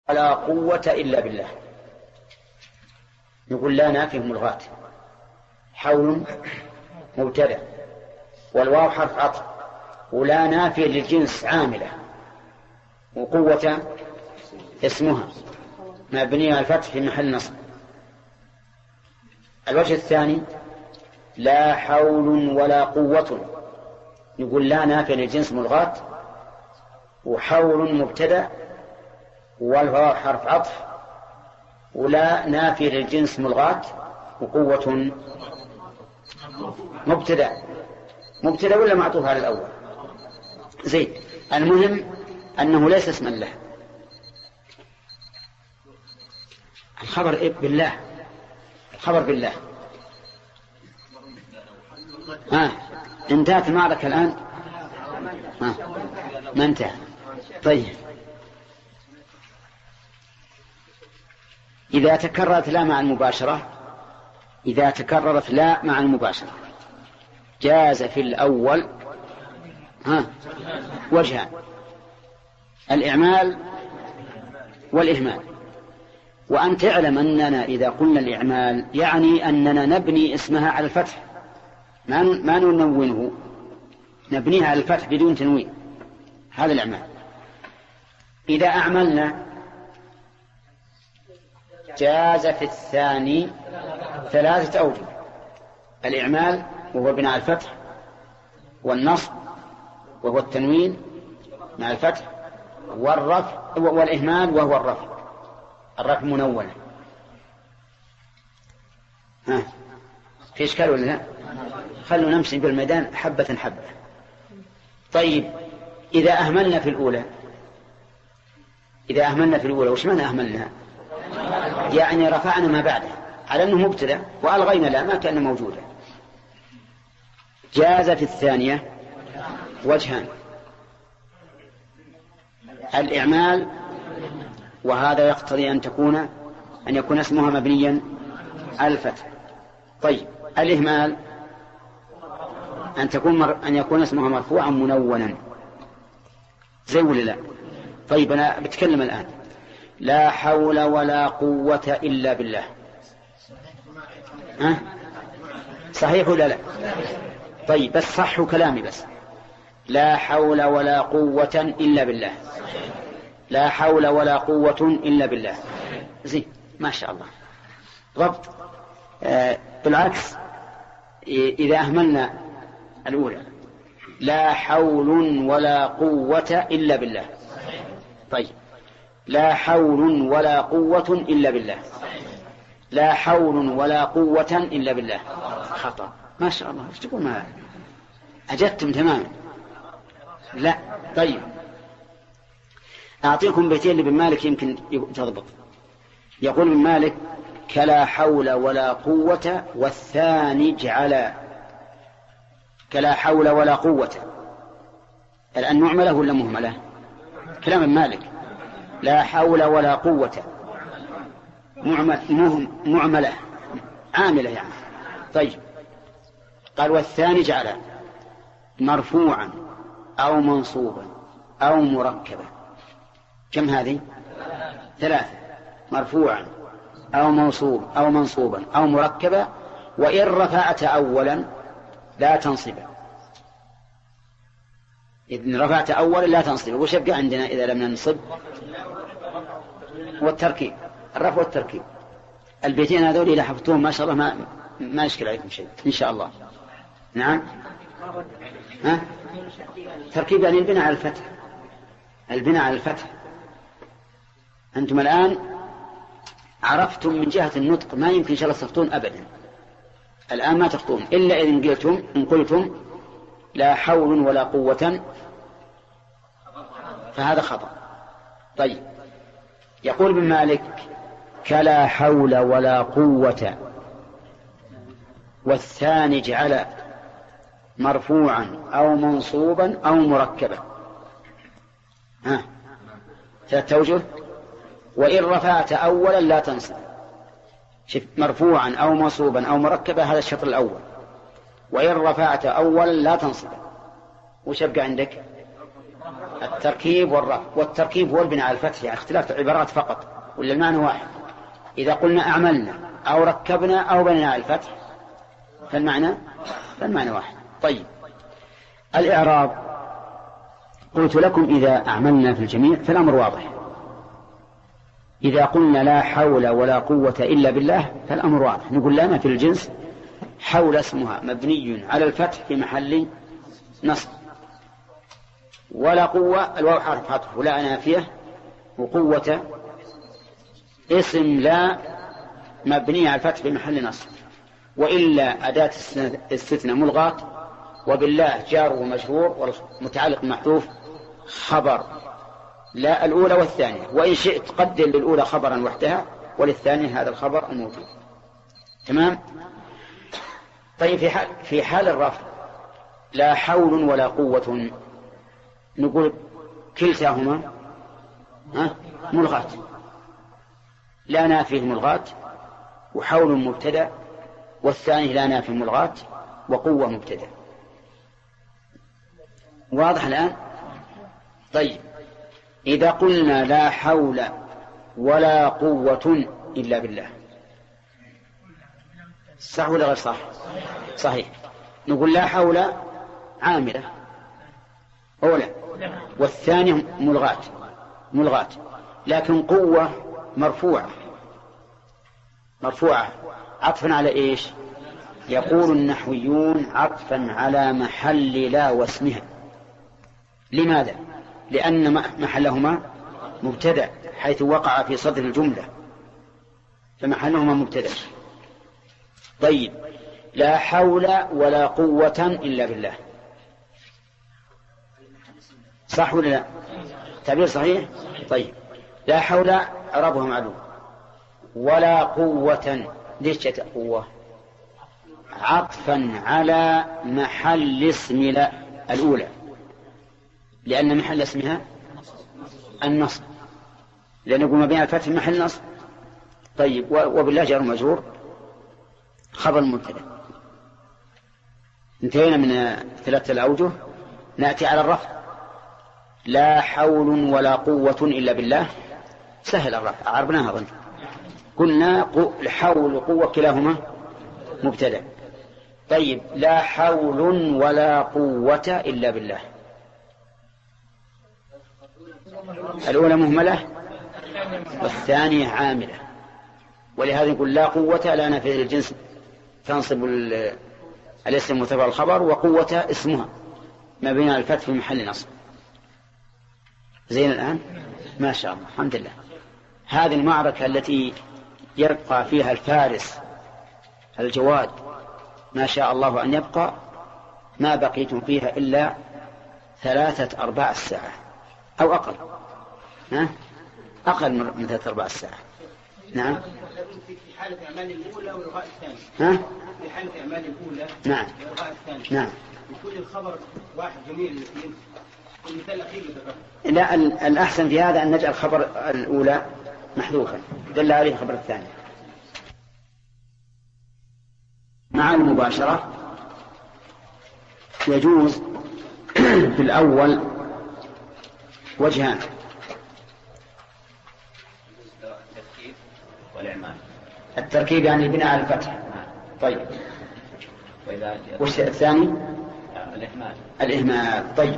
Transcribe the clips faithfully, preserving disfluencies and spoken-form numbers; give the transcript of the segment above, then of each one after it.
ولا قوة إلا بالله. نقول لا نافيه ملغاة. حول مبتدأ والواو حرف عطف، ولا نافية للجنس عاملة، وقوة اسمها مبنية على الفتح في محل نصب. الوجه الثاني لا حول ولا قوة، نقول لا نافية للجنس ملغاة، وحول مبتدأ والواو حرف عطف، ولا نافية للجنس ملغاة، وقوة مبتدأ. مبتدأ ولا معطوف على الأول؟ زين. المهم أنه ليس اسما له. الخبر إيه؟ بالله. الخبر بالله. آه. انتهت المعركة الآن. آه. ما انتهى. طيب، إذا تكررت لا مع المباشرة إذا تكررت لا مع المباشرة جاز في الأول ها وجهان: الإعمال والإهمال. وأن تعلم أننا إذا قلنا الإعمال يعني أننا نبني اسمها على الفتح، ما ما ننونه، نبنيها على الفتح بدون تنوين. هذا الإعمال. إذا أعملنا جاز في الثاني ثلاثة أوجه: الإعمال وهو بناء على الفتح، والنصب وهو التنوين مع الفتح، والرفع والإهمال وهو الرفع الرفع منونة. ها في إشكال ولا لا؟ خلوا نمشي بالميدان حبة حبة. طيب، إذا أهملنا في الأولى إذا أهملنا في الأولى وش معنى أهملنا؟ يعني رفعنا ما بعده على أنه مبتدأ وألغينا لا ما كان موجودا. جاز في الثانية وجهان: الإعمال، وهذا يقتضي أن تكون أن يكون اسمها مبنيا على الفتح. طيب، الإهمال أن تكون مر... أن يكون اسمها مرفوعا منونا، زي ولا لا؟ طيب، أنا بتكلم الآن. لا حول ولا قوة إلا بالله. ها؟ صحيح ولا لا؟ طيب، بس صحوا كلامي بس. لا حول ولا قوة إلا بالله. لا حول ولا قوة إلا بالله. زين، ما شاء الله. ضبط. آه بالعكس، إذا أهملنا الأولى لا حول ولا قوة إلا بالله. طيب، لا حول ولا قوة إلا بالله. لا حول ولا قوة إلا بالله. خطأ. ما شاء الله، ايش تقول؟ ما أجدتم تماما. لا. طيب، أعطيكم بيتين لابن مالك يمكن تضبط. يقول ابن مالك: كلا حول ولا قوة والثاني اجعلا. كلا حول ولا قوة، الآن نعمله ولا مهملة؟ كلام ابن مالك. لا حول ولا قوة معملة عاملة يعني. طيب، قال والثاني اجعلا مرفوعا أو منصوبا أو مركبا. كم هذه؟ ثلاثة: مرفوعا أو منصوب أو منصوبا أو مركبا، وإن رفعت أولا لا تنصبا. إذن رفعت أولا لا تنصبا. وش يبقى عندنا إذا لم ننصب؟ والتركيب، الرفع والتركيب. البيتين هذول إذا حفظتوهم ما شاء الله ما ما يشكل عليكم شيء إن شاء الله. نعم. ها؟ تركيب يعني البناء على الفتح. البناء على الفتح. أنتم الآن عرفتم من جهة النطق ما يمكن إن شاء الله تخطون أبدا. الآن ما تخطون إلا إذن قلتم إن قلتم لا حول ولا قوة، فهذا خطأ. طيب، يقول ابن مالك: كلا حول ولا قوة والثاني اجعل مرفوعا أو منصوبا أو مركبا. ها ثلاثة أوجه. وإن رفعت أولا لا تنصب. شف مرفوعا أو منصوبا أو مركبا، هذا الشطر الأول. وإن رفعت أولا لا تنصب. وش يبقى عندك؟ التركيب والرفع، والتركيب هو البناء على الفتح، يعني اختلاف العبارات فقط، ولا المعنى واحد. إذا قلنا أعملنا أو ركبنا أو بنينا على الفتح فالمعنى فالمعنى واحد. طيب الإعراب، قلت لكم إذا أعملنا في الجميع فالأمر واضح. إذا قلنا لا حول ولا قوة إلا بالله فالأمر واضح. نقول لنا في الجنس حول اسمها مبني على الفتح في محل نصب، ولا قوة الواو حرف عطف ولا نافية، وقوة اسم لا مبني على الفتح في محل نصب، وإلا أداة استثناء ملغاة، وبالله جار ومجرور والمتعلق محذوف خبر لا الأولى والثانية، وإن شئت قدر للأولى خبرا وحدها وللثانية هذا الخبر الموجود. تمام. طيب في حال, في حال الرفع لا حول ولا قوة، نقول كلتاهما ملغاة، لا نافيه ملغاة، وحول مبتدأ، والثاني لا نافيه ملغاة وقوة مبتدأ. واضح الآن؟ طيب إذا قلنا لا حول ولا قوة إلا بالله، صح ولا غير صح؟ صحيح. نقول لا حول عاملة أولا، والثانية ملغاة ملغاة لكن قوة مرفوعة مرفوعة عطفا على إيش؟ يقول النحويون عطفا على محل لا واسمها. لماذا؟ لأن محلهما مبتدأ حيث وقع في صدر الجملة، فمحلهما مبتدأ. طيب لا حول ولا قوة إلا بالله، صح ولا لا؟ تعبير صحيح. طيب لا حول إعرابها معلوم، ولا قوة ليش جاءت قوة؟ عطفا على محل اسم لا الأولى، لأن محل اسمها النصب، لأن يقول ما بين الفتح محل نصب. طيب وبالله جار مجرور خبر مبتدأ. انتهينا من ثلاثة الأوجه. نأتي على الرفع. لا حول ولا قوة إلا بالله، سهل الرفع، عربناها ظن. قلنا الحول وقوة كلاهما مبتدأ. طيب لا حول ولا قوة إلا بالله، الأولى مهملة والثانية عاملة، ولهذا يقول لا قوة لا نافية للجنس تنصب الاسم وتبع الخبر، وقوة اسمها ما بين الفتح في محل نصب. زين الآن؟ ما شاء الله، الحمد لله. هذه المعركة التي يبقى فيها الفارس الجواد ما شاء الله أن يبقى، ما بقيتم فيها إلا ثلاثة أرباع الساعة أو أقل، ها؟ أقل من ثلاثة أرباع الساعة. نعم. في حالة أعمال الأولى والغاء الثاني. ها؟ في حالة أعمال الأولى. نعم. والغاء الثاني. نعم. يكون الخبر واحد جميل الاثنين. المثال الأخير يتفق. لا، الأحسن في هذا أن نجعل خبر الأولى محذوفا دل عليه خبر الثاني. مع المباشرة يجوز في الأول وجهان: التركيب والإعمال. التركيب يعني البناء على الفتح. طيب وش الثاني؟ الإهمال. الإهمال. طيب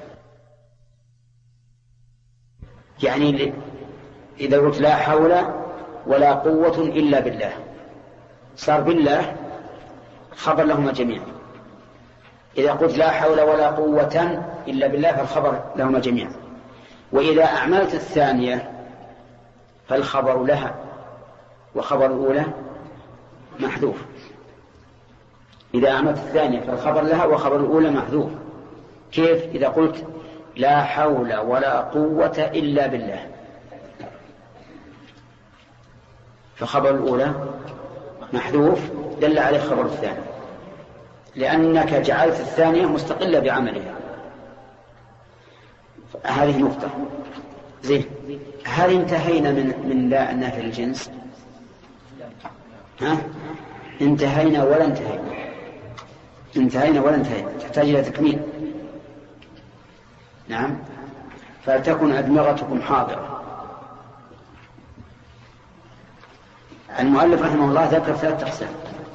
يعني إذا قلت لا حول ولا قوة إلا بالله، صار بالله خبر لهما جميعا. إذا قلت لا حول ولا قوة إلا بالله فالخبر لهما جميعا. وإذا أعملت الثانية فالخبر لها وخبر الأولى محذوف. إذا أعملت الثانية فالخبر لها وخبر الأولى محذوف. كيف؟ إذا قلت لا حول ولا قوة إلا بالله فخبر الأولى محذوف دل عليه خبر الثاني، لأنك جعلت الثانية مستقلة بعملها. هذه نقطة. زين، هل انتهينا من من لا النافية للجنس؟ ها؟ انتهينا ولا انتهينا؟ انتهينا ولا انتهينا؟ تحتاج إلى تكميل. نعم. فلتكن أدمغتكم حاضرة. المؤلف رحمه الله ذكر ثلاث أقسام.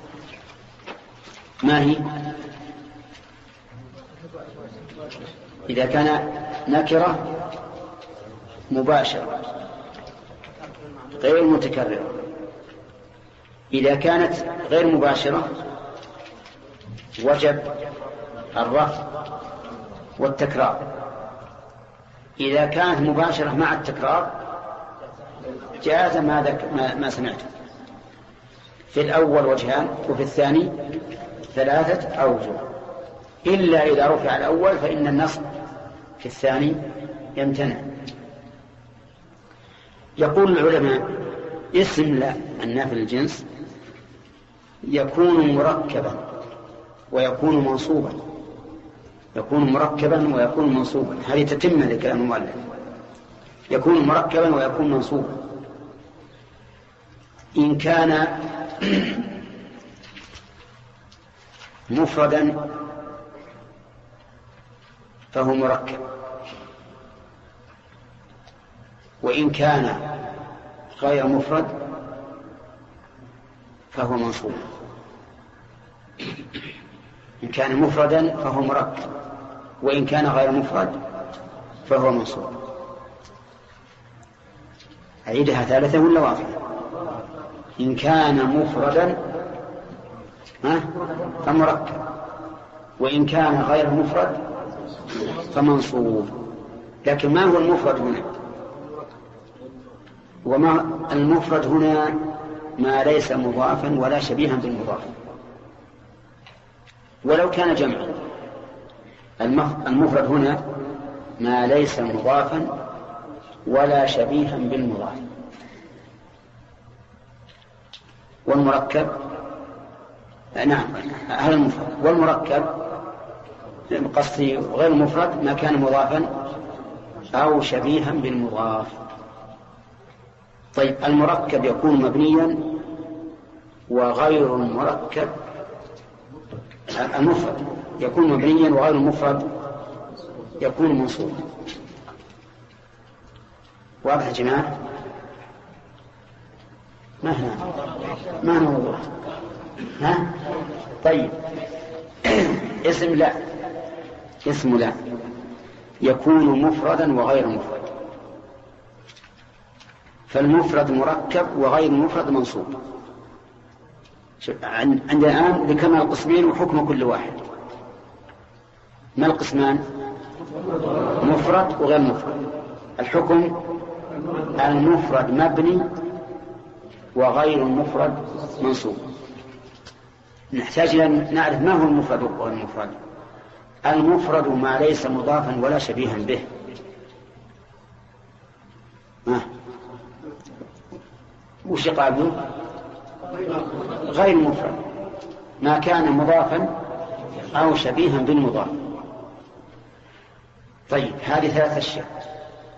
ما هي؟ إذا كان نكرة مباشرة غير متكررة، إذا كانت غير مباشرة وجب الرفع والتكرار، إذا كانت مباشرة مع التكرار جاز ما, ذك... ما... ما سمعته. في الأول وجهان وفي الثاني ثلاثة أوجه، إلا إذا رفع الأول فإن النصب في الثاني يمتنع. يقول العلماء اسم لا النافي للجنس يكون مركبا ويكون منصوبا، يكون مركبا ويكون منصوبا، هذه تتم لكلام المؤلف. يكون مركبا ويكون منصوبا إن كان مفردا فهو مركب، وإن كان غير مفرد فهو منصوب. إن كان مفردا فهو مركب، وإن كان غير مفرد فهو منصوب. أعيدها ثالثة ولا واضحة؟ إن كان مفردا فمركب، وإن كان غير مفرد فمنصوب. لكن ما هو المفرد هنا؟ وما المفرد هنا ما ليس مضافا ولا شبيها بالمضاف، ولو كان جمعا. المفرد هنا ما ليس مضافا ولا شبيها بالمضاف. والمركب نعم هذا المفرد. والمركب قصدي غير مفرد ما كان مضافا أو شبيها بالمضاف. طيب المركب يكون مبنيا وغير المركب، المفرد يكون مبنيا وغير المفرد يكون منصوبا. واضح يا جماعة؟ ما هنا ما هنا موضوع. ها؟ طيب اسم لا اسم لا يكون مفردا وغير مفرد، فالمفرد مركب وغير المفرد منصوب. عندنا الآن ذكرنا القسمين وحكم كل واحد. ما القسمان؟ مفرد وغير مفرد. الحكم المفرد مبني وغير المفرد منصوب. نحتاج إلى أن نعرف ما هو المفرد وغير المفرد. المفرد ما ليس مضافا ولا شبيها به. ما وش قابله؟ غير مفرد ما كان مضافا أو شبيها بالمضاف. طيب هذه ثلاثة أشياء.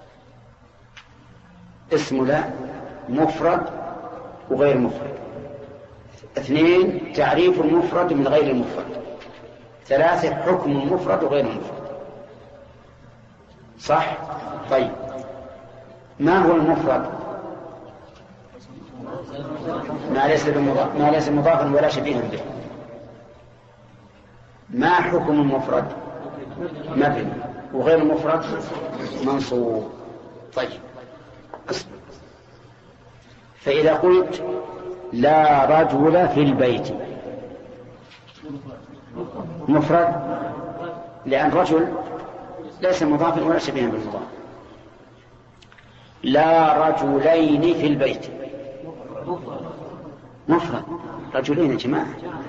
اسم لا مفرد وغير مفرد. اثنين تعريف المفرد من غير المفرد. ثلاثة حكم المفرد وغير المفرد. صح؟ طيب ما هو المفرد؟ ما ليس بمضاف ما ليس مضافا ولا شبيها به. ما حكم المفرد؟ مبني وغير المفرد منصوب. طيب فإذا قلت لا رجل في البيت مفرد لأن رجل ليس مضافا ولا شبيها بالمضاف. لا رجلين في البيت مفرد، رجلين يا جماعة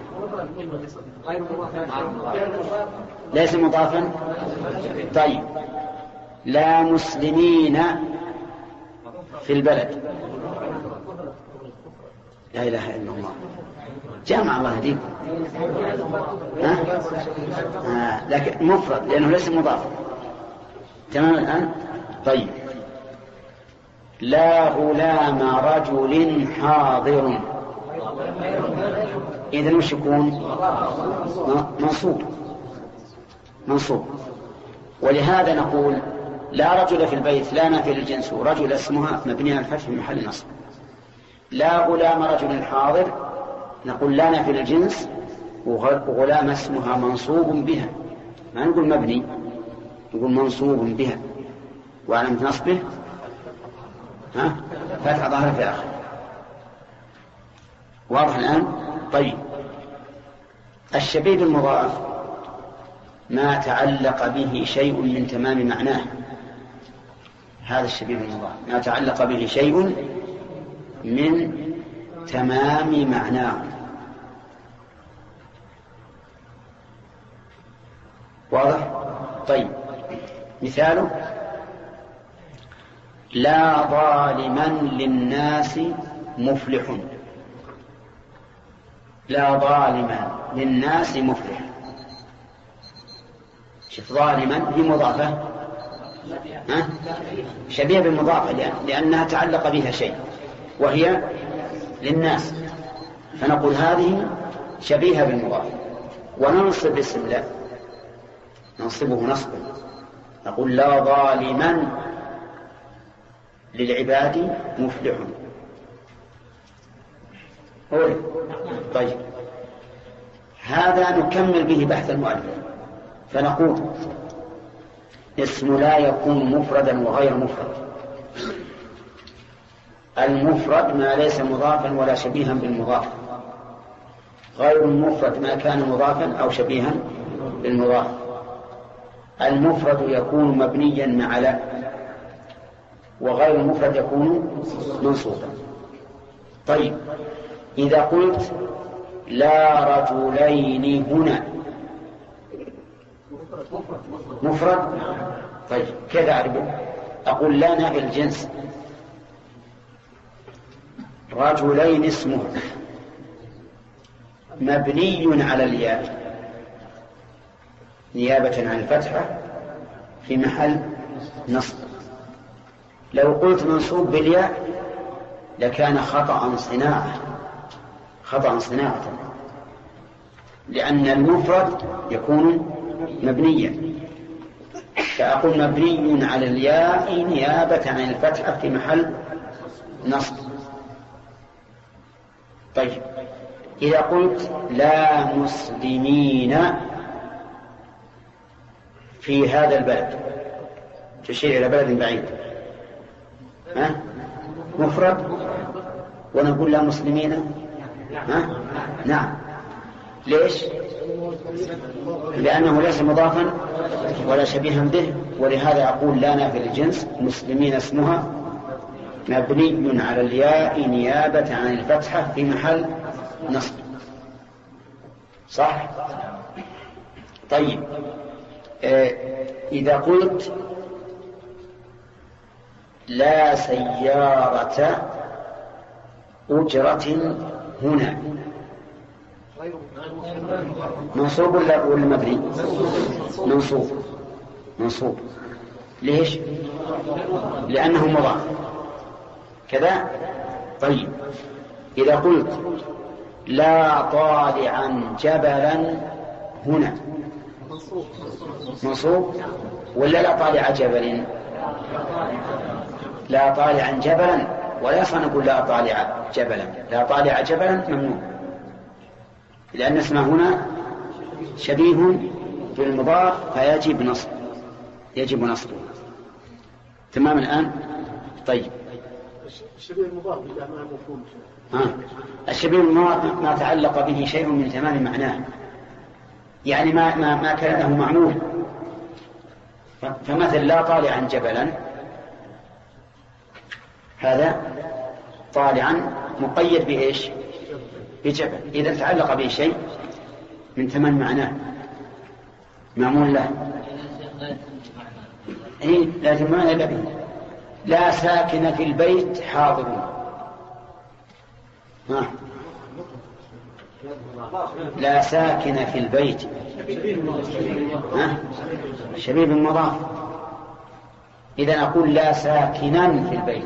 ليس مضافا. طيب لا مسلمين في البلد. لا إله إلا الله جامع الله هديكم. آه. لكن مفرد لأنه ليس مضاف. تمام الآن؟ طيب لا غلام رجل حاضر. إذن وش يكون؟ منصوب منصوب. ولهذا نقول لا رجل في البيت لا نافي للجنس ورجل اسمها مبني على الفتح في محل نصب. لا غلام رجل حاضر نقول لا نافي للجنس وغلام اسمها منصوب بها، ما نقول مبني، نقول منصوب بها وعلامة نصبه ها فتح ظاهر في آخر. واضح الآن؟ طيب الشبيه بالمضاف ما تعلق به شيء من تمام معناه، هذا الشبيه بالمضاف ما تعلق به شيء من تمام معناه. واضح؟ طيب مثاله لا ظالما للناس مفلح، لا ظالما للناس مفلح. شوف ظالما هي مضافة ها؟ شبيه بالمضافة لأنها تعلق بها شيء وهي للناس، فنقول هذه شبيهة بالمضاف. وننصب اسم لا ننصبه نصبا نقول لا ظالما للعباد مفلح. طيب هذا نكمل به بحث المؤلف فنقول اسم لا يكون مفردا وغير مفرد. المفرد ما ليس مضافا ولا شبيها بالمضاف، غير المفرد ما كان مضافا أو شبيها بالمضاف. المفرد يكون مبنيا مع لا، وغير المفرد يكون منصوبا. طيب إذا قلت لا رجلين هنا مفرد، طيب كيف أعرفه؟ أقول لا نافي الجنس رجلين اسمه مبني على الياء نيابة عن الفتحة في محل نصب. لو قلت منصوب بالياء لكان خطأ صناعة خطأ صناعة لأن المفرد يكون مبنيا، فأقول مبني على الياء نيابة عن الفتحة في محل نصب. طيب إذا قلت لا مسلمين في هذا البلد تشير إلى بلد بعيد ها؟ مفرد ونقول لا مسلمين ها؟ نعم. ليش؟ لأنه ليس مضافا ولا شبيها به، ولهذا أقول لا نافي للجنس مسلمين اسمها مبني على الياء نيابة عن الفتحة في محل نصب. صح؟ طيب آه إذا قلت لا سيارة أجرة هنا منصوب ولا مبني؟ منصوب منصوب. ليش؟ لأنه مضاف كذا. طيب إذا قلت لا طالعا جبلا هنا منصوب ولا لا طالع جبل؟ لا طالعا جبلا، ولا صنقول لا طالع جبلا. لا طالع جبلا ممنوع لأن اسمه هنا شبيه بالمضاف فيجب نصب يجب نصبه. تمام الآن؟ طيب الشبيه المضاف إذا ما مفهوم ها الشبيه المضاف ما تعلق به شيء من تمام معناه، يعني ما ما ما كان له معمول. فمثل لا طالعا جبلا هذا طالعا مقيد بإيش؟ بجبل. إذا تعلق به شيء من تمام معناه معمول له. إيه لازم معنى إلا به. لا ساكن في البيت حاضر ها. لا ساكن في البيت ها شبيه بالمضاف. إذا أقول لا ساكنا في البيت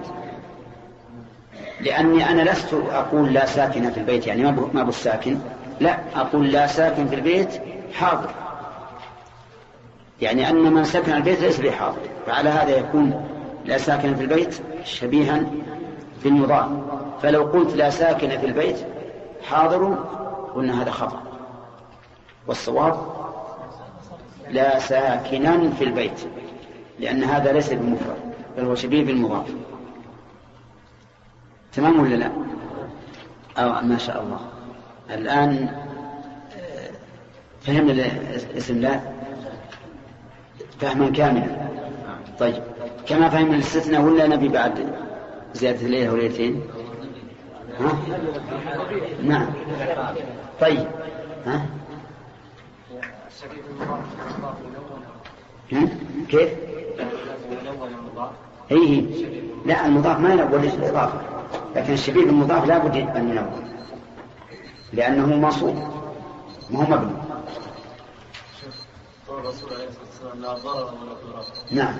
لأني أنا لست أقول لا ساكن في البيت يعني ما بالساكن، لا أقول لا ساكن في البيت حاضر. يعني أن من سكن البيت ليس بحاضر، فعلى هذا يكون لا ساكن في البيت شبيها بالمضاف. فلو قلت لا ساكن في البيت حاضر قلنا هذا خطأ، والصواب لا ساكنا في البيت، لأن هذا ليس بالمفرد بل هو شبيه بالمضاف. تمام ولا لا؟ أو ما شاء الله. الآن فهمنا الاسم لا فهما كاملا. طيب كما فهمنا الاستثناء ولا نبي بعد زيادة ليلة وليلتين؟ ها؟ نعم. طيب ها؟ ها؟ كيف؟ ايه لا المضاف ما ينول الإضافة، لكن الشبيه بالمضاف لا بد أن ينول لأنه منصوب ما هو مبني. الرسول عليه الصلاة والسلام لا ضرر ولا ضرار. نعم.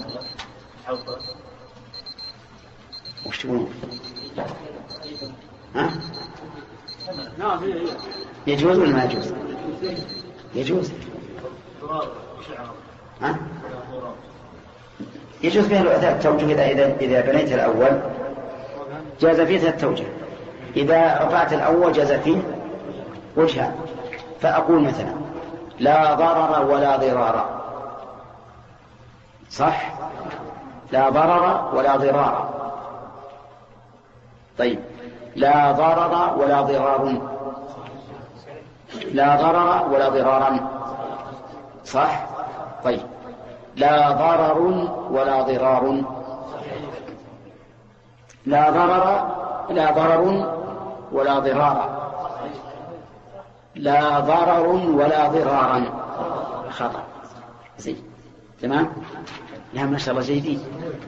وش تقولون؟ ها؟ يجوز ولا ما يجوز؟ يجوز. ها؟ يجوز فيها ثلاث توجه. إذا إذا إذا بنيت الأول جاز فيه ثلاث توجه، إذا رفعت الأول جاز فيه وجهان. فأقول مثلا لا ضرر ولا ضرار، صح؟ لا ضرر ولا ضرار. طيب لا ضرر ولا ضرار، لا ضرر ولا ضرارا، صح؟ طيب لا ضرر ولا ضرار، لا ضرر لا ضرر ولا ضرارا، لا ضرر ولا ضرارا. خطأ. زي تمام. لا ما شاء الله جيدين.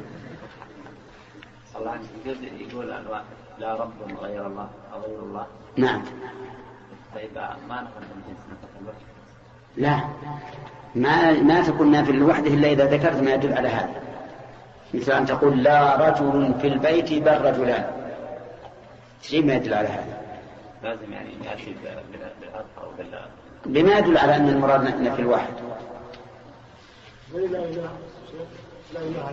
الله يقول الواحد لا رب غير الله أو غير الله. نعم. طيب ما نفهم الجنس نفهم. لا ما ما تكون نافل لوحده إلا إذا ذكرت ما يدل على هذا، مثل أن تقول لا رجل في البيت بل رجلان، شيء ما يدل على هذا. لازم يعني يأتي بالعطف أو بال بما يدل على أن المراد نفي الواحد. لا إله لا إله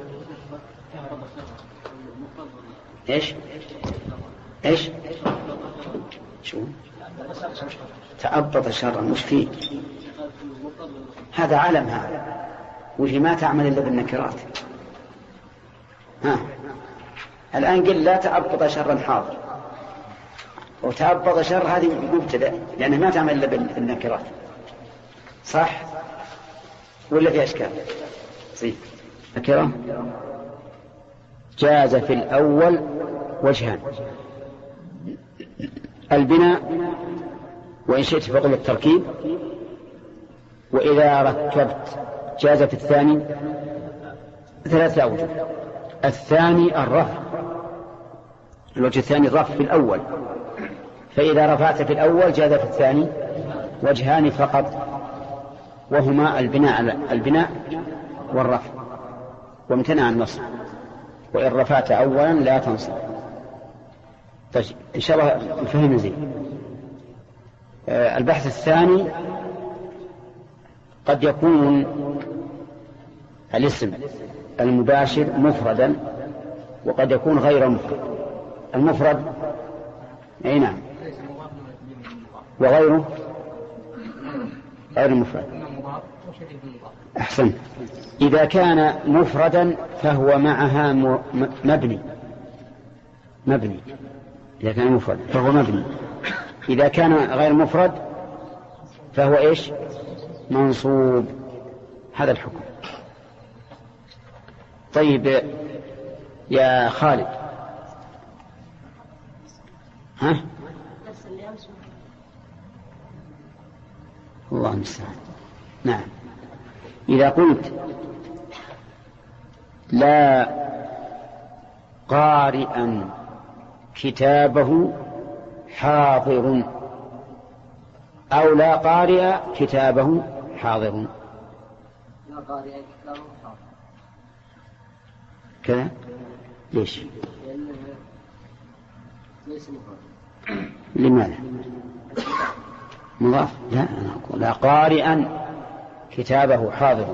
إيش إيش شو تأبط شرا مش فيه، هذا علم، هذا وهي ما تعمل إلا بالنكرات. ها الآن قل لا تأبط شرا حاضر، وتأبط شر هذه مبتدأ لأنها ما تعمل إلا بالنكرات، صح ولا في أشكال؟ صحيح. نكرة جاز في الأول وجهان: البناء وإن شئت فقل التركيب، وإذا ركبت جاز في الثاني ثلاثة أوجه: الثاني الرفع، الوجه الثاني الرفع في الأول، فإذا رفعت في الأول جاز في الثاني وجهان فقط، وهما البناء البناء والرفع، وامتنع النصب، وإن رفعت أولا لا تنصب. طيب إن شاء الله نفهم زين. آه البحث الثاني: قد يكون الاسم المباشر مفردا وقد يكون غير مفرد. المفرد أي نعم، وغيره غير مفرد. أحسن. إذا كان مفردا فهو معها مبني مبني إذا كان مفرد فهو مبني. إذا كان غير مفرد فهو إيش؟ منصوب. هذا الحكم. طيب يا خالد، ها الله المستعان. نعم. إذا قلت لا قارئا كتابه حاضر، أو لا قارئ كتابه حاضر، لا قارئ كتابه حاضر كذا ليش؟ لأنه ليس مفرد. لماذا؟ مضاف؟ لا أنا أقول لا قارئا كتابه حاضر.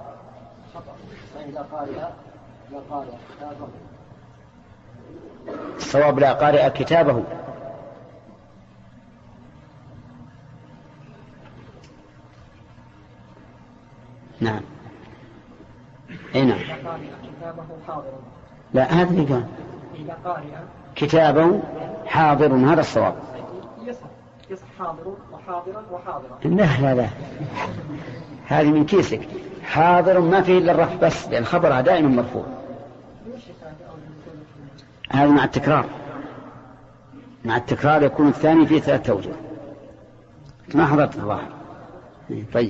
الصواب لا قارئ كتابه. نعم. اي نعم. لا هذا اللي قال كتابه حاضر، هذا الصواب. يصح حاضر وحاضرا وحاضرا. لا لا لا هذه من كيسك. حاضر ما فيه الا الرفع بس، لان خبرها دائما مرفوع. هذا مع التكرار، مع التكرار يكون الثاني فيه ثلاثة أوجه. ما حضرت الظاهر. طيب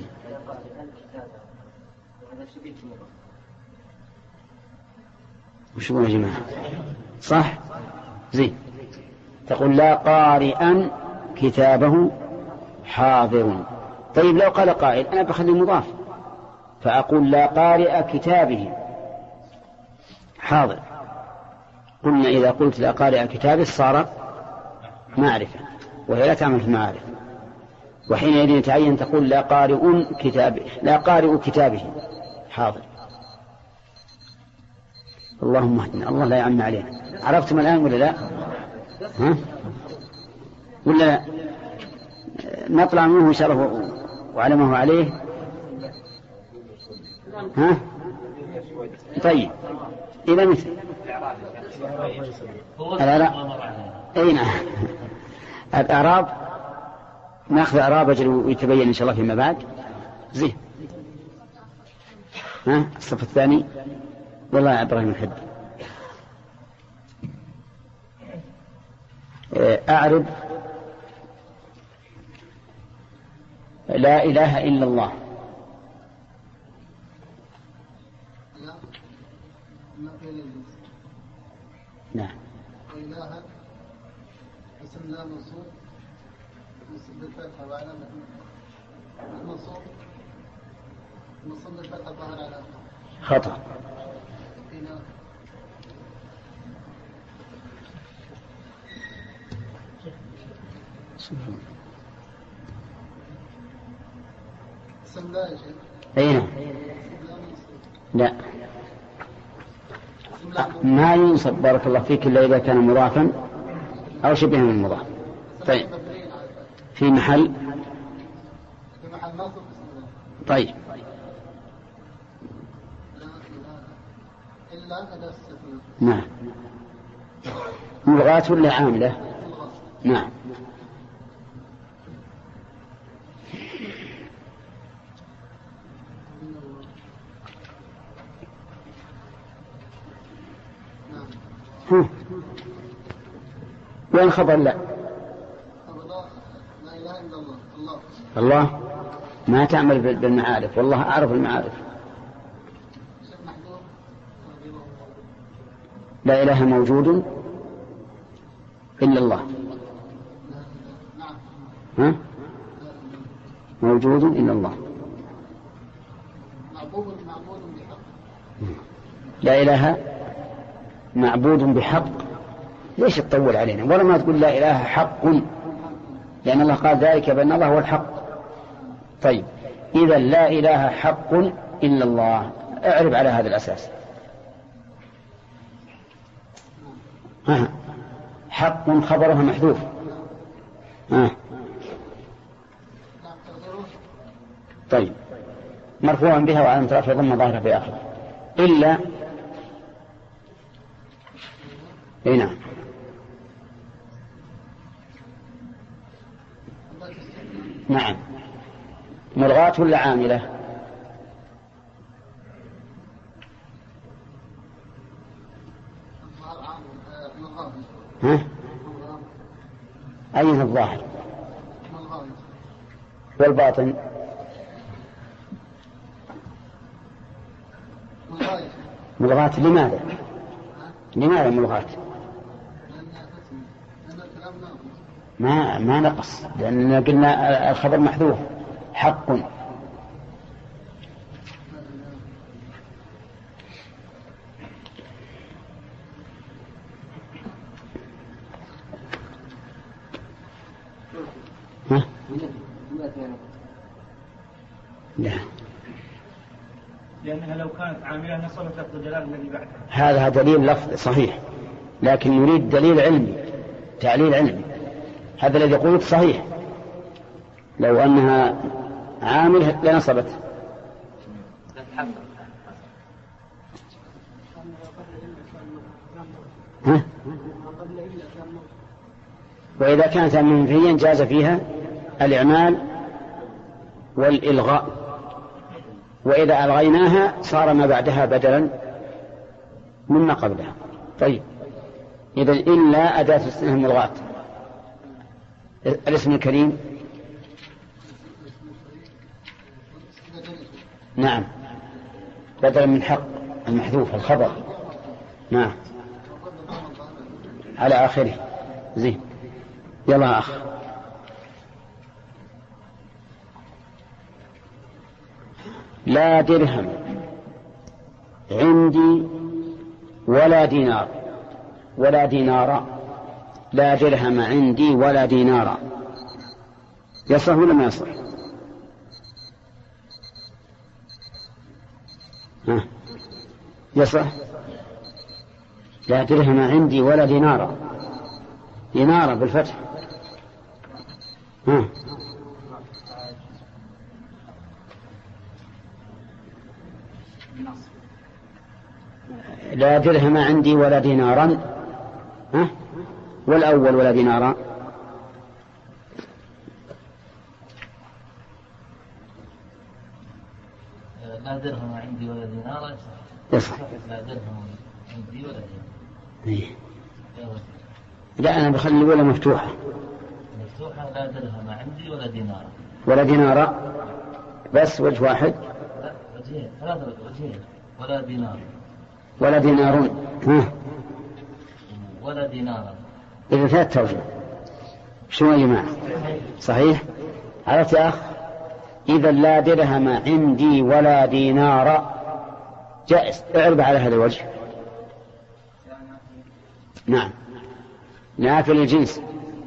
وش يقول يا جماعة؟ صح زين. تقول لا قارئا كتابه حاضر. طيب لو قال قائل أنا بخلي مضاف فأقول لا قارئ كتابه حاضر. قلنا إذا قلت لا قارئ كتابه صار معرفة، وهي لا تعمل في المعارف، وحينئذ يتعين تقول لا قارئ كتابه، لا قارئ كتابه حاضر. اللهم اهدنا، الله لا يعم علينا. عرفتم الآن ولا لا؟ ها؟ ولا لا؟ نطلع منه شرفه وعلى ما هو عليه. ها؟ طيب إلى مثل الأعراب. أي نعم. الأعراب نأخذ أعراب أجل ويتبين إن شاء الله فيما بعد. زين. ها؟ الصف الثاني. والله يا إبراهيم الحب أعرب لا إله إلا الله. نعم. وإله اسم لا منصوب بالفتحة وعلامة المنصوب منصوب بالفتحة ظاهر على خطأ. اسم لا يا شيخ. أي نعم. لا ما ينصب بارك الله فيك إلا إذا كان مضافا أو شبه من المضاف. طيب في محل في محل نصب. طيب إلا أداة استثناء. نعم. ملغاة ولا عاملة؟ نعم. هم. وين خبر لا؟ لا إله إلا الله. الله الله ما تعمل بالمعارف، والله أعرف المعارف. لا إله موجود إلا الله. ها؟ موجود إلا الله. لا إله معبود بحق. ليش تطول علينا؟ ولا ما تقول لا إله حق، لأن الله قال ذلك بأن الله هو الحق. طيب إذا لا إله حق إلا الله، اعرب على هذا الأساس. ها. حق خبرها محذوف. ها. طيب مرفوعا بها وعلامة رفعه ضمة ظاهرة في آخره إلا. اي نعم. نعم. ملغاة ولا عاملة؟ ها؟ أين الظاهر والباطن؟ ملغاة. لماذا؟ لماذا ملغاة؟ ما ما نقص، لأننا قلنا الخبر محذوف حق. ها؟ لا لأنها لو كانت عاملة نصبت لفظ الجلالة الذي بعدها. هذا دليل لفظ صحيح، لكن يريد دليل علمي، تعليل علمي. هذا الذي قلت صحيح، لو أنها عامل لنصبت. ها؟ وإذا كانت منفيا جاز فيها الإعمال والإلغاء، وإذا ألغيناها صار ما بعدها بدلا مما قبلها. طيب، إذا إلا أداة استثناء ملغاة. الاسم الكريم نعم بدلا من حق المحذوف الخبر نعم على آخره. زين، يلا أخ. لا درهم عندي ولا دينار ولا دينار. لا درهم عندي ولا دينار، يصح ولا ما يصح؟ ها؟ يصح. لا درهم عندي ولا دينار، دينار بالفتح. ها؟ لا درهم عندي ولا دينارا. ها؟ والأول ولا دينارا. لا درهم عندي ولا دينار يصح. لا درهم عندي ولا دينار. لا، أنا بخلي الأولى مفتوحة. مفتوحة. لا درهم عندي ولا دينار. ولا دينار بس وجه واحد. لا، وجهين، ثلاثة وجهين. ولا دينار ولا دينار. ها؟ ولا دينار. إذا ثلاث توجه. شو يا جماعة؟ صحيح. عرفت يا أخ؟ إذا لا درهم عندي ولا دينار جائز. اعرب على هذا الوجه. نعم، نافي للجنس،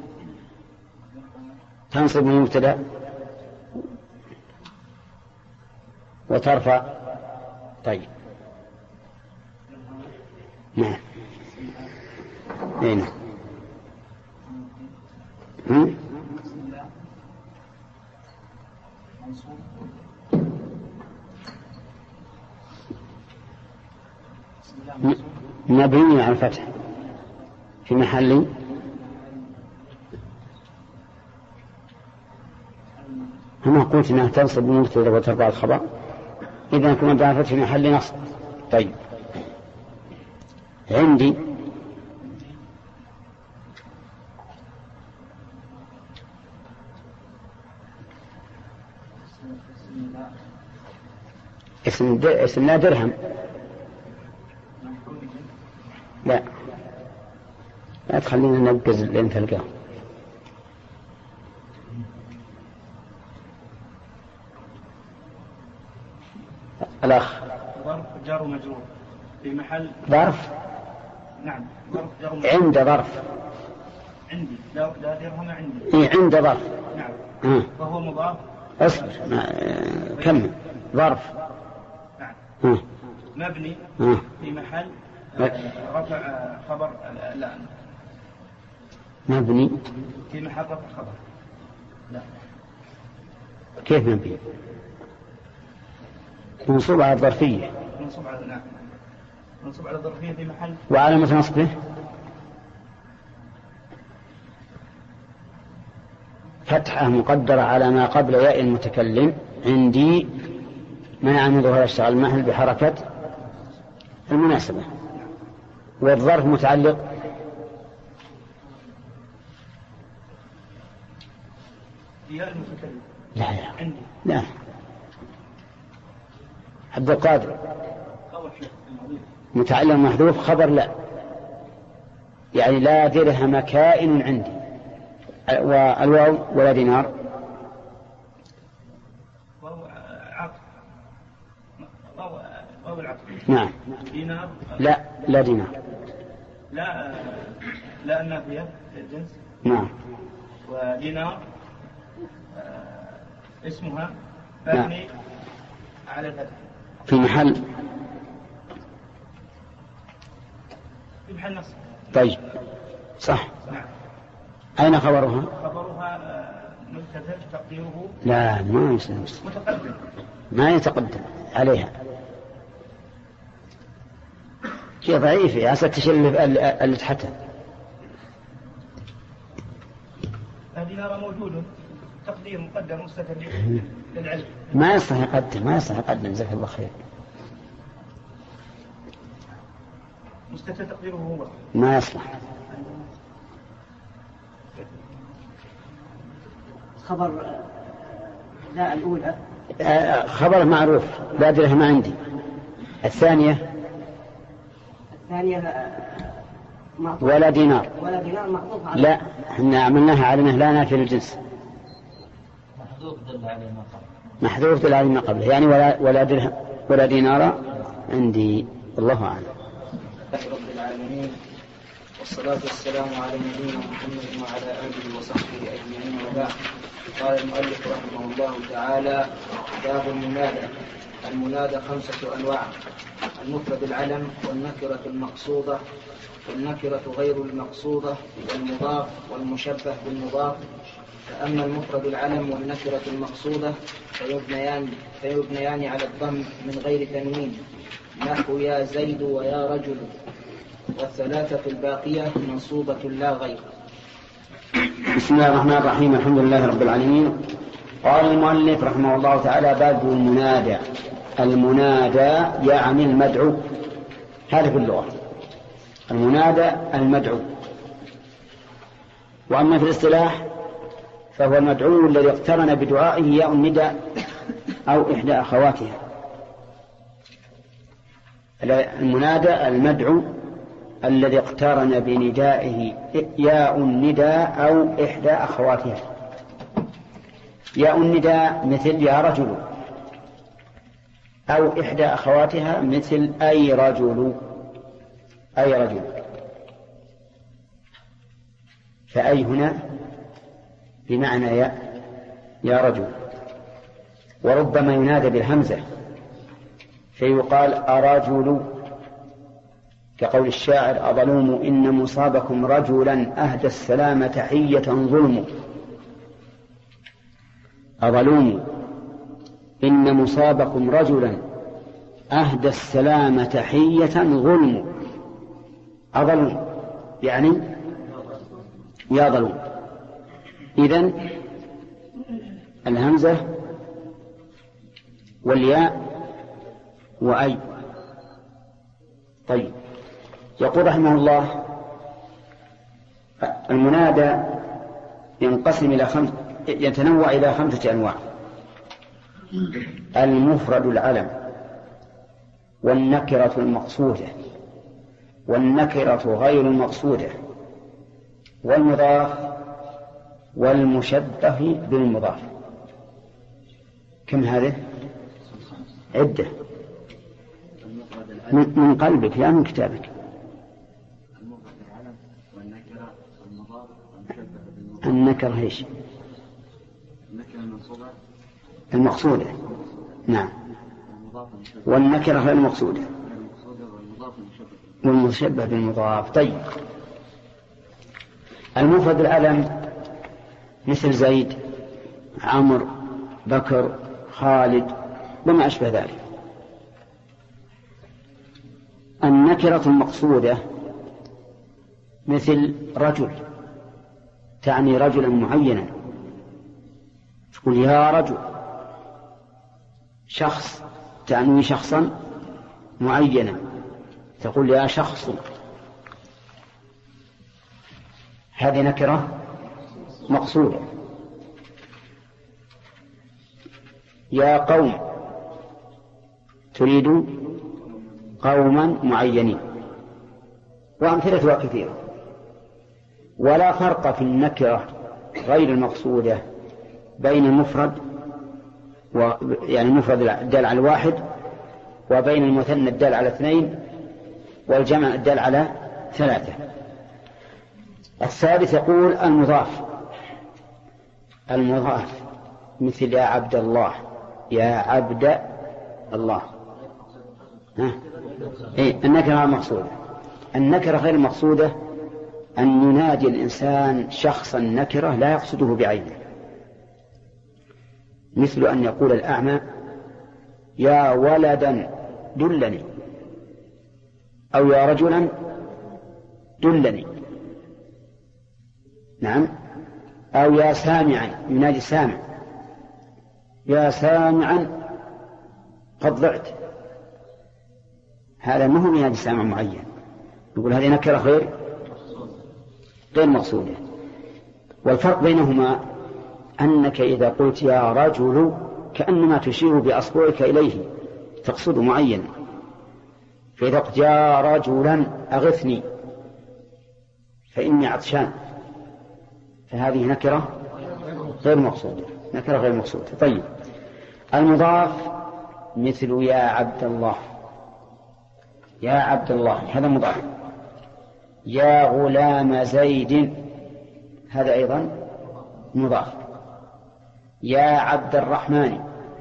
تنصب المبتدأ وترفع. طيب، نعم. هنا هم؟ مبني على الفتح في محل هنا. قلت انها تنصب المبتدأ وترفع الخبر، اذا كنا ضعفت في محل نصب. طيب، عندي اسم اسم لا درهم. لا، لا تخلينا نبقز لين تلقاه. الأخ. ظرف جار ومجرور في محل ظرف. نعم، ظرف جار ومجرور. عند ظرف. عندي لا لا درهم عندي. إيه، عند ظرف. نعم. آه. فهو مضاف. اصبر. آه. كمل. ظرف. نعم. آه. مبني آه. في محل آه رفع آه خبر الآن. مبني في محل رفع خبر. لا. كيف مبني؟ منصوب على الظرفية. منصوب على نعم. منصوب على الظرفية في محل. وعلامة نصبه فتحة مقدرة على ما قبل ياء المتكلم. عندي منع من ظهور اشتغل المحل بحركة المناسبة. والظرف متعلق ياء المتكلم. لا لا عندي. لا. عبد القادر متعلق محذوف خبر لا، يعني لا درهم كائن عندي. والواو ولا دينار. واو عطف. واو واو العطف. نعم. دينار. لا، لا دينار. لا لا النافية الجنس. نعم. ودينار اسمها مبني على الفتح في محل في محل نصب. طيب صح. أين خبرها؟ خبرها مبتدأ تقديره لا ما يصير متقدم، ما يتقدم عليها، شيء ضعيف يا ستشيل اللي تحتها. الدينار موجود تقدير مقدم مستتر للعلم. ما يصلح يقدم، ما يصلح يقدم، جزاك الله خير. مستتر تقديره هو ما يصلح. خبر لا الأولى خبر معروف لا درهم ما عندي. الثانية الثانية معطوف ولا دينار. ولا دينار معطوف على لا احنا عملناها على انه لا نافي للجنس. محذوف دل عليه ما قبل. محذوف دل عليه ما قبله، يعني ولا ولا درهم ولا دينار عندي. الله اعلم. رب العالمين، والصلاة والسلام على نبينا محمد وعلى آله وصحبه أجمعين، وبعد. قال المؤلف رحمه الله تعالى: باب المنادى. المنادى خمسة أنواع: المفرد العلم، والنكرة المقصودة، والنكرة غير المقصودة، والمضاف، والمشبه بالمضاف. فأما المفرد العلم والنكرة المقصودة فيبنيان, فيبنيان على الضم من غير تنوين، نحو يا زيد ويا رجل. والثلاثة الباقية منصوبة لا غير. بسم الله الرحمن الرحيم. الحمد لله رب العالمين. قال المؤلف رحمه الله تعالى: باب المنادى. المنادى يعني المدعو، هذا في اللغة. المنادى المدعو. وأما في الاصطلاح فهو المدعو الذي اقترن بدعائه ياء الندى أو إحدى أخواتها. المنادى المدعو الذي اقترن بندائه ياء الندى أو إحدى أخواتها. ياء الندى مثل يا رجل، أو إحدى أخواتها مثل أي رجل، أي رجل. فأي هنا بمعنى يا يا رجل. وربما ينادى بالهمزة فيقال أرجل، كقول الشاعر: أظلوم إن مصابكم رجلا أهدى السلام تحية ظلم. أظلوم إن مصابكم رجلا أهدى السلام تحية ظلم. أظلوم يعني يا ظلوم. إذن الهمزة والياء وأي. طيب، يقول رحمه الله: المنادى ينقسم إلى خمس، يتنوع إلى خمسة أنواع: المفرد العلم، والنكرة المقصودة، والنكرة غير المقصودة، والمضاف، والمشبه بالمضاف. كم هذه؟ عدة. من قلبك لا من كتابك. المفرد العلم والنكرة والمضاف والمشبه بالمضاف. النكرة ايش؟ النكرة المنصوبة المقصودة. نعم. والمضاف والمشبه. والنكرة غير المقصودة المقصودة والمضاف والمشبه. والمشبه بالمضاف. طيب، المفرد العلم مثل زيد، عمرو، بكر، خالد وما أشبه ذلك. النكرة المقصودة مثل رجل، تعني رجلا معينا، تقول يا رجل. شخص، تعني شخصا معينا، تقول يا شخص. هذه نكرة مقصودة. يا قوم، تريد قوما معينين، وأمثلتها كثيرة. ولا فرق في النكرة غير المقصودة بين المفرد و... يعني المفرد الدال على الواحد، وبين المثنى الدال على اثنين، والجمع الدال على ثلاثة. الثالث يقول المضاف. المضاف مثل يا عبد الله، يا عبد الله. ها؟ إيه النكرة مقصودة. النكرة غير المقصودة أن ينادي الإنسان شخصا نكرة لا يقصده بعينه، مثل أن يقول الأعمى يا ولدا دلني، أو يا رجلا دلني، نعم، أو يا سامعا، ينادي سامع يا سامعا قد ضعت، هذا ما هو ينادي سامع معين، يقول هذه نكرة غير غير مقصودة. والفرق بينهما أنك إذا قلت يا رجل كأنما تشير بأصبعك إليه تقصد معين، فإذا قلت يا رجلا أغثني فإني عطشان، فهذه نكرة غير مقصودة، نكرة غير مقصودة. طيب المضاف مثل يا عبد الله، يا عبد الله هذا مضاف. يا غلام زيد هذا أيضا مضاف. يا عبد الرحمن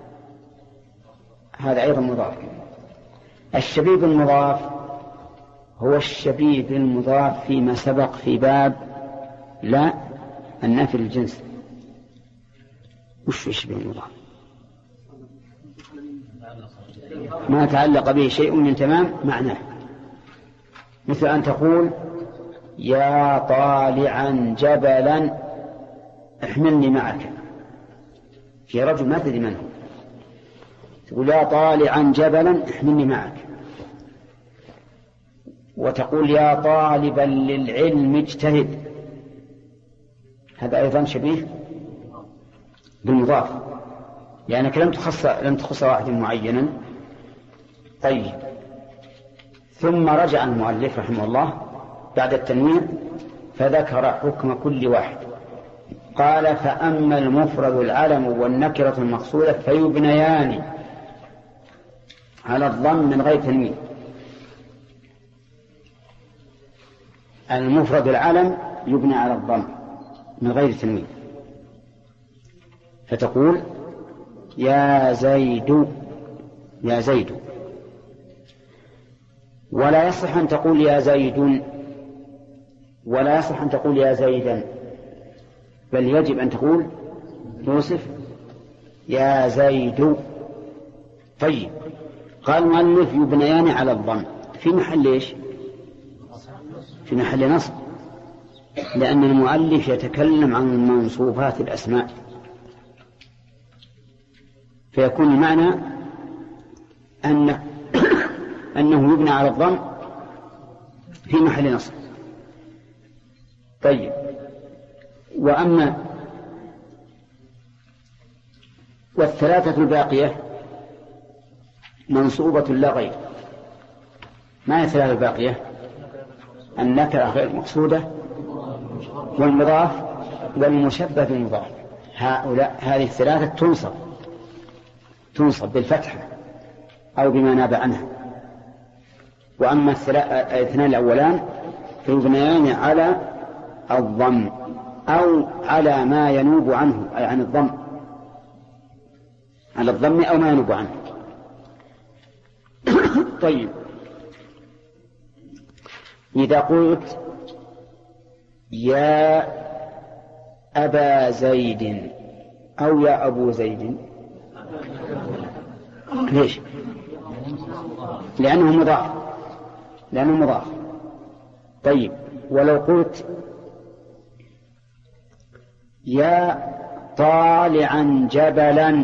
هذا أيضا مضاف. الشبيب المضاف هو الشبيب المضاف فيما سبق في باب لا النافي للجنس. وش الشبيب المضاف؟ ما تعلق به شيء من تمام معناه، مثل أن تقول يا طالعا جبلا احملني معك، في رجل ما تدري من هو، تقول يا طالعا جبلا احملني معك. وتقول يا طالبا للعلم اجتهد، هذا أيضا شبيه بالمضاف لأنك لم تخص لم تخص واحد معينا. طيب ثم رجع المؤلف رحمه الله بعد التنوين فذكر حكم كل واحد. قال فأما المفرد العلم والنكرة المقصودة فيبنيان على الضم من غير تنوين. المفرد العلم يبنى على الضم من غير تنوين، فتقول يا زيد يا زيد، ولا يصح أن تقول يا زيد، ولا يصح أن تقول يا زيدا، بل يجب أن تقول يوسف يا زيد. طيب قال المؤلف يبنيان على الضم في محل إيش؟ في محل نصب، لأن المؤلف يتكلم عن منصوبات الأسماء، فيكون المعنى أن أنه يبنى على الضم في محل نصب. طيب وأما والثلاثة الباقية منصوبة لا غير. ما هي الثلاثة الباقية؟ النكرة غير مقصودة والمضاف والمشبه بالمضاف. هؤلاء هذه الثلاثة تنصب تنصب بالفتحة أو بما ناب عنها. وأما الاثنان الأولان فيبنيان على الضم أو على ما ينوب عنه، أي عن الضم، على الضم أو ما ينوب عنه. طيب إذا قلت يا أبا زيد أو يا أبو زيد، ليش؟ لأنه مضاف لأنه مضاف. طيب ولو قلت يا طالعا جبلا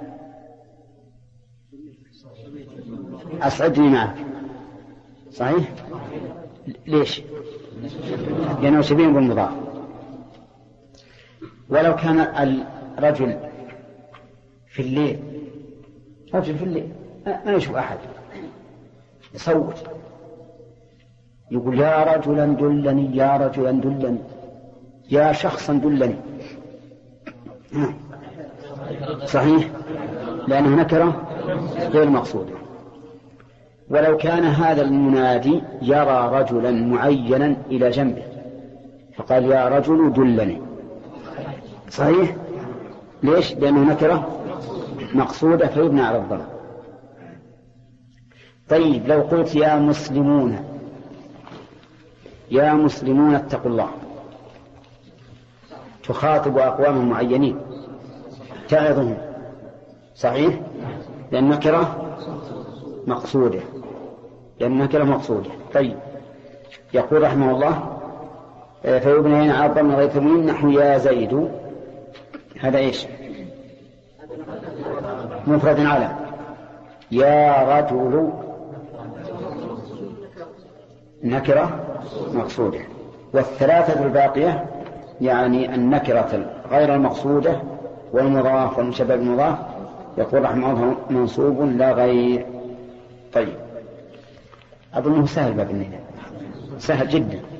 أسعدني معك، صحيح؟ ليش؟ لأنه شبيه بالمضاف. ولو كان الرجل في الليل، رجل في الليل ما يشوف أحد، يصوت يقول يا رجلا دلني يا رجلا دلني يا شخصا دلني، صحيح؟ لأنه نكرة غير مقصودة. ولو كان هذا المنادي يرى رجلا معينا إلى جنبه فقال يا رجل دلني، صحيح؟ ليش؟ لأنه نكرة مقصودة فيبنى على الضم. طيب لو قلت يا مسلمون، يا مسلمون اتقوا الله، تخاطب أقوام معينين تعظهم، صحيح؟ لأن نكرة مقصودة، لأن نكرة مقصودة. طيب يقول رحمه الله فيبنين على الضم غير تنوين نحو يا زيد، هذا إيش؟ مفرد علم. يا رجل نكرة مقصودة. والثلاثة الباقية يعني النكرة غير المقصودة والمضاف والمشبه بالمضاف يقول رحمه الله منصوب لا غير. طيب أظنه سهل باب النداء، سهل جدا.